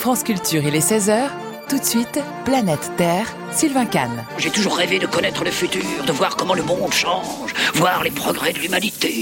France Culture, il est 16h. Tout de suite, Planète Terre, Sylvain Kahn. J'ai toujours rêvé de connaître le futur, de voir comment le monde change, voir les progrès de l'humanité.